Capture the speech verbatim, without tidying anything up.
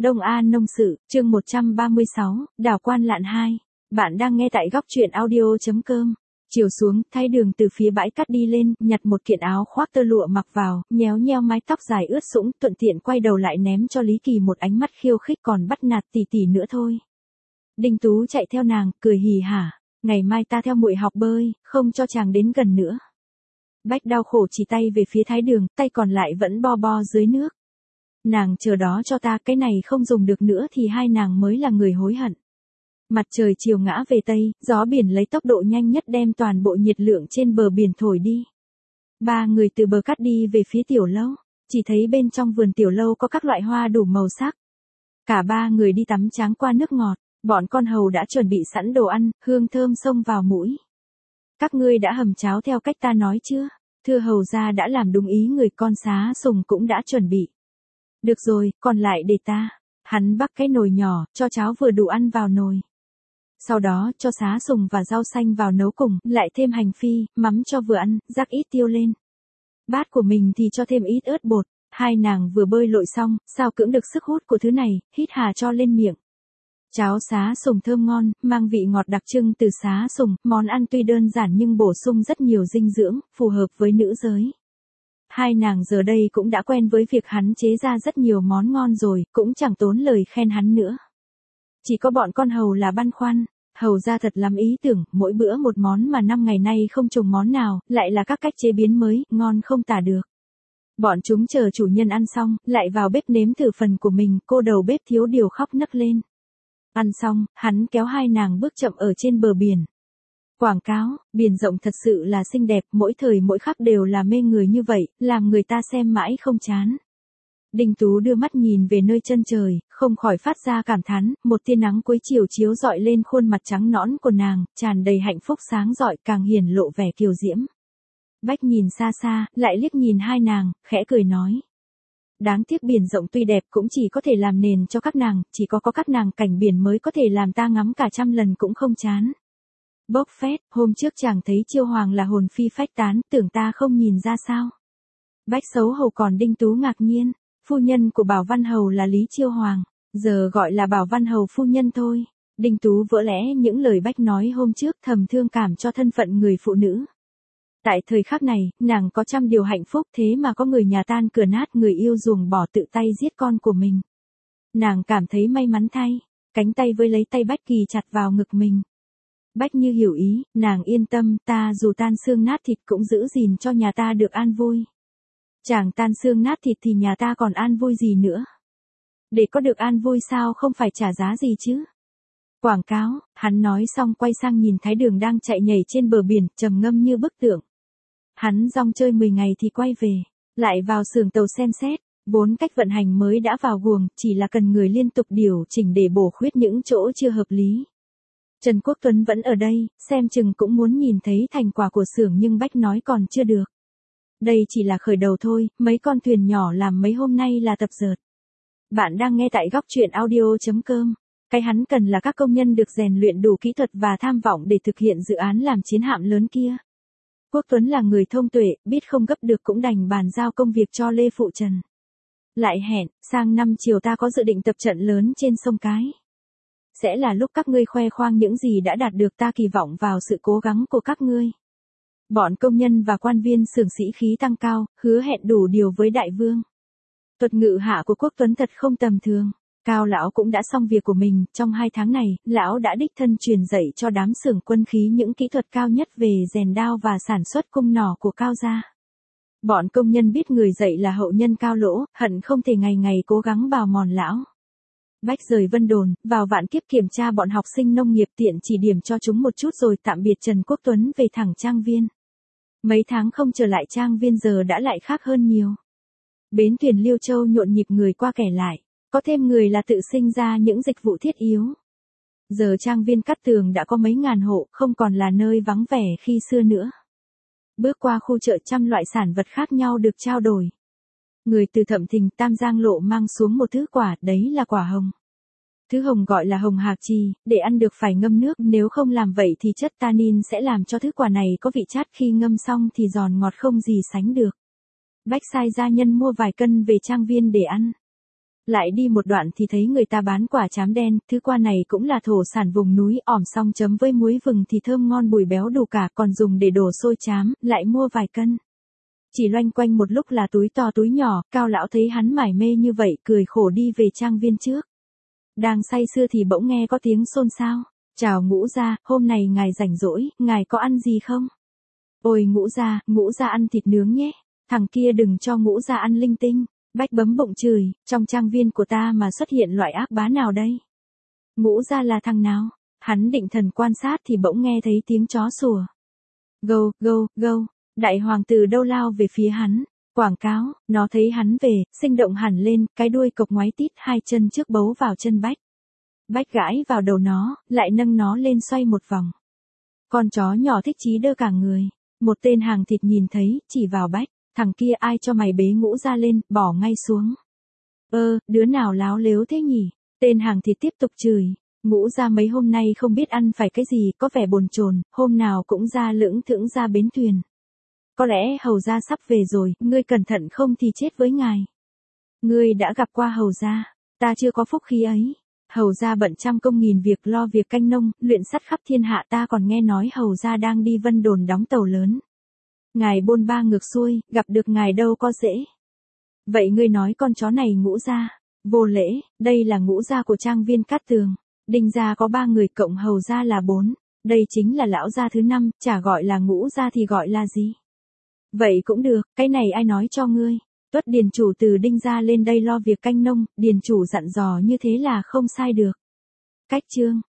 Đông An Nông Sự, chương một trăm ba mươi sáu, Đảo Quan Lạn hai. Bạn đang nghe tại góc truyện audio.com. Chiều xuống, Thái Đường từ phía bãi cát đi lên, nhặt một kiện áo khoác tơ lụa mặc vào, nhéo nheo mái tóc dài ướt sũng, thuận tiện quay đầu lại ném cho Lý Kỳ một ánh mắt khiêu khích còn bắt nạt tỷ tỷ nữa thôi. Đinh Tú chạy theo nàng, cười hì hả, ngày mai ta theo muội học bơi, không cho chàng đến gần nữa. Bách đau khổ chỉ tay về phía Thái Đường, tay còn lại vẫn bo bo dưới nước. Nàng chờ đó cho ta, cái này không dùng được nữa thì hai nàng mới là người hối hận. Mặt trời chiều ngã về tây, gió biển lấy tốc độ nhanh nhất đem toàn bộ nhiệt lượng trên bờ biển thổi đi. Ba người từ bờ cát đi về phía tiểu lâu, chỉ thấy bên trong vườn tiểu lâu có các loại hoa đủ màu sắc. Cả ba người đi tắm tráng qua nước ngọt, bọn con hầu đã chuẩn bị sẵn đồ ăn, hương thơm xông vào mũi. Các ngươi đã hầm cháo theo cách ta nói chưa? Thưa hầu gia đã làm đúng ý người, con Xá Sùng cũng đã chuẩn bị. Được rồi, còn lại để ta. Hắn bắc cái nồi nhỏ, cho cháo vừa đủ ăn vào nồi. Sau đó, cho Xá Sùng và rau xanh vào nấu cùng, lại thêm hành phi, mắm cho vừa ăn, rắc ít tiêu lên. Bát của mình thì cho thêm ít ớt bột. Hai nàng vừa bơi lội xong, sao cưỡng được sức hút của thứ này, hít hà cho lên miệng. Cháo Xá Sùng thơm ngon, mang vị ngọt đặc trưng từ Xá Sùng, món ăn tuy đơn giản nhưng bổ sung rất nhiều dinh dưỡng, phù hợp với nữ giới. Hai nàng giờ đây cũng đã quen với việc hắn chế ra rất nhiều món ngon rồi, cũng chẳng tốn lời khen hắn nữa. Chỉ có bọn con hầu là băn khoăn, hầu ra thật lắm ý tưởng, mỗi bữa một món mà năm ngày nay không trùng món nào, lại là các cách chế biến mới, ngon không tả được. Bọn chúng chờ chủ nhân ăn xong, lại vào bếp nếm thử phần của mình, cô đầu bếp thiếu điều khóc nấc lên. Ăn xong, hắn kéo hai nàng bước chậm ở trên bờ biển. Quảng cáo, biển rộng thật sự là xinh đẹp, mỗi thời mỗi khắc đều là mê người như vậy, làm người ta xem mãi không chán. Đinh Tú đưa mắt nhìn về nơi chân trời, không khỏi phát ra cảm thán, một tia nắng cuối chiều chiếu rọi lên khuôn mặt trắng nõn của nàng, tràn đầy hạnh phúc sáng rọi, càng hiển lộ vẻ kiều diễm. Bách nhìn xa xa, lại liếc nhìn hai nàng, khẽ cười nói. Đáng tiếc biển rộng tuy đẹp cũng chỉ có thể làm nền cho các nàng, chỉ có có các nàng cảnh biển mới có thể làm ta ngắm cả trăm lần cũng không chán. Bốc phét, hôm trước chàng thấy Chiêu Hoàng là hồn phi phách tán, tưởng ta không nhìn ra sao. Bách xấu hầu còn Đinh Tú ngạc nhiên, phu nhân của Bảo Văn Hầu là Lý Chiêu Hoàng, giờ gọi là Bảo Văn Hầu phu nhân thôi. Đinh Tú vỡ lẽ những lời Bách nói hôm trước, thầm thương cảm cho thân phận người phụ nữ. Tại thời khắc này, nàng có trăm điều hạnh phúc, thế mà có người nhà tan cửa nát, người yêu ruồng bỏ tự tay giết con của mình. Nàng cảm thấy may mắn thay, cánh tay với lấy tay Bách Kỳ chặt vào ngực mình. Bách Như hiểu ý, nàng yên tâm, ta dù tan xương nát thịt cũng giữ gìn cho nhà ta được an vui. Chàng tan xương nát thịt thì nhà ta còn an vui gì nữa. Để có được an vui sao không phải trả giá gì chứ. Quảng cáo, hắn nói xong quay sang nhìn Thái Đường đang chạy nhảy trên bờ biển, trầm ngâm như bức tượng. Hắn rong chơi mười ngày thì quay về, lại vào xưởng tàu xem xét, vốn cách vận hành mới đã vào guồng, chỉ là cần người liên tục điều chỉnh để bổ khuyết những chỗ chưa hợp lý. Trần Quốc Tuấn vẫn ở đây, xem chừng cũng muốn nhìn thấy thành quả của xưởng nhưng Bách nói còn chưa được. Đây chỉ là khởi đầu thôi, mấy con thuyền nhỏ làm mấy hôm nay là tập dượt. Bạn đang nghe tại góc truyện audio.com. Cái hắn cần là các công nhân được rèn luyện đủ kỹ thuật và tham vọng để thực hiện dự án làm chiến hạm lớn kia. Quốc Tuấn là người thông tuệ, biết không gấp được cũng đành bàn giao công việc cho Lê Phụ Trần. Lại hẹn, sang năm chiều ta có dự định tập trận lớn trên sông Cái. Sẽ là lúc các ngươi khoe khoang những gì đã đạt được, ta kỳ vọng vào sự cố gắng của các ngươi. Bọn công nhân và quan viên xưởng sĩ khí tăng cao, hứa hẹn đủ điều với đại vương. Thuật ngự hạ của Quốc Tuấn thật không tầm thường. Cao lão cũng đã xong việc của mình, trong hai tháng này, lão đã đích thân truyền dạy cho đám xưởng quân khí những kỹ thuật cao nhất về rèn đao và sản xuất cung nỏ của Cao gia. Bọn công nhân biết người dạy là hậu nhân Cao Lỗ, hận không thể ngày ngày cố gắng bào mòn lão. Bách rời Vân Đồn, vào Vạn Kiếp kiểm tra bọn học sinh nông nghiệp, tiện chỉ điểm cho chúng một chút rồi tạm biệt Trần Quốc Tuấn về thẳng Trang Viên. Mấy tháng không trở lại Trang Viên giờ đã lại khác hơn nhiều. Bến thuyền Liêu Châu nhộn nhịp người qua kẻ lại, có thêm người là tự sinh ra những dịch vụ thiết yếu. Giờ Trang Viên Cát Tường đã có mấy ngàn hộ, không còn là nơi vắng vẻ khi xưa nữa. Bước qua khu chợ, trăm loại sản vật khác nhau được trao đổi. Người từ Thậm Thình, Tam Giang Lộ mang xuống một thứ quả, đấy là quả hồng. Thứ hồng gọi là hồng hạc trì, để ăn được phải ngâm nước, nếu không làm vậy thì chất tannin sẽ làm cho thứ quả này có vị chát, khi ngâm xong thì giòn ngọt không gì sánh được. Bách sai gia nhân mua vài cân về Trang Viên để ăn. Lại đi một đoạn thì thấy người ta bán quả trám đen, thứ qua này cũng là thổ sản vùng núi, ỏm xong chấm với muối vừng thì thơm ngon bùi béo đủ cả, còn dùng để đổ xôi trám, lại mua vài cân. Chỉ loanh quanh một lúc là túi to túi nhỏ, Cao lão thấy hắn mải mê như vậy, cười khổ đi về trang viên trước. Đang say sưa thì bỗng nghe có tiếng xôn xao. Chào Ngũ gia, hôm nay ngài rảnh rỗi, ngài có ăn gì không? Ôi Ngũ gia, Ngũ gia ăn thịt nướng nhé. Thằng kia đừng cho Ngũ gia ăn linh tinh. Bách bấm bụng chửi, trong trang viên của ta mà xuất hiện loại ác bá nào đây? Ngũ gia là thằng nào? Hắn định thần quan sát thì bỗng nghe thấy tiếng chó sủa. Gâu, gâu, gâu, đại hoàng tử đâu lao về phía hắn. Quảng cáo, nó thấy hắn về, sinh động hẳn lên, cái đuôi cộc ngoáy tít, hai chân trước bấu vào chân Bách. Bách gãi vào đầu nó, lại nâng nó lên xoay một vòng. Con chó nhỏ thích chí đơ cả người. Một tên hàng thịt nhìn thấy, chỉ vào Bách. Thằng kia ai cho mày bế Ngũ gia lên, bỏ ngay xuống. Ơ, đứa nào láo lếu thế nhỉ? Tên hàng thịt tiếp tục chửi. Ngũ gia mấy hôm nay không biết ăn phải cái gì, có vẻ bồn chồn, hôm nào cũng ra lững thững ra bến thuyền. Có lẽ hầu gia sắp về rồi, ngươi cẩn thận không thì chết với ngài. Ngươi đã gặp qua hầu gia, ta chưa có phúc khí ấy. Hầu gia bận trăm công nghìn việc lo việc canh nông, luyện sắt khắp thiên hạ, ta còn nghe nói hầu gia đang đi Vân Đồn đóng tàu lớn. Ngài bôn ba ngược xuôi, gặp được ngài đâu có dễ. Vậy ngươi nói con chó này Ngũ gia, vô lễ, đây là Ngũ gia của trang viên Cát Tường. Đinh gia có ba người cộng hầu gia là bốn, đây chính là lão gia thứ năm, chả gọi là Ngũ gia thì gọi là gì? Vậy cũng được, cái này ai nói cho ngươi? Tuất điền chủ từ Đinh gia lên đây lo việc canh nông, điền chủ dặn dò như thế là không sai được. Cách chương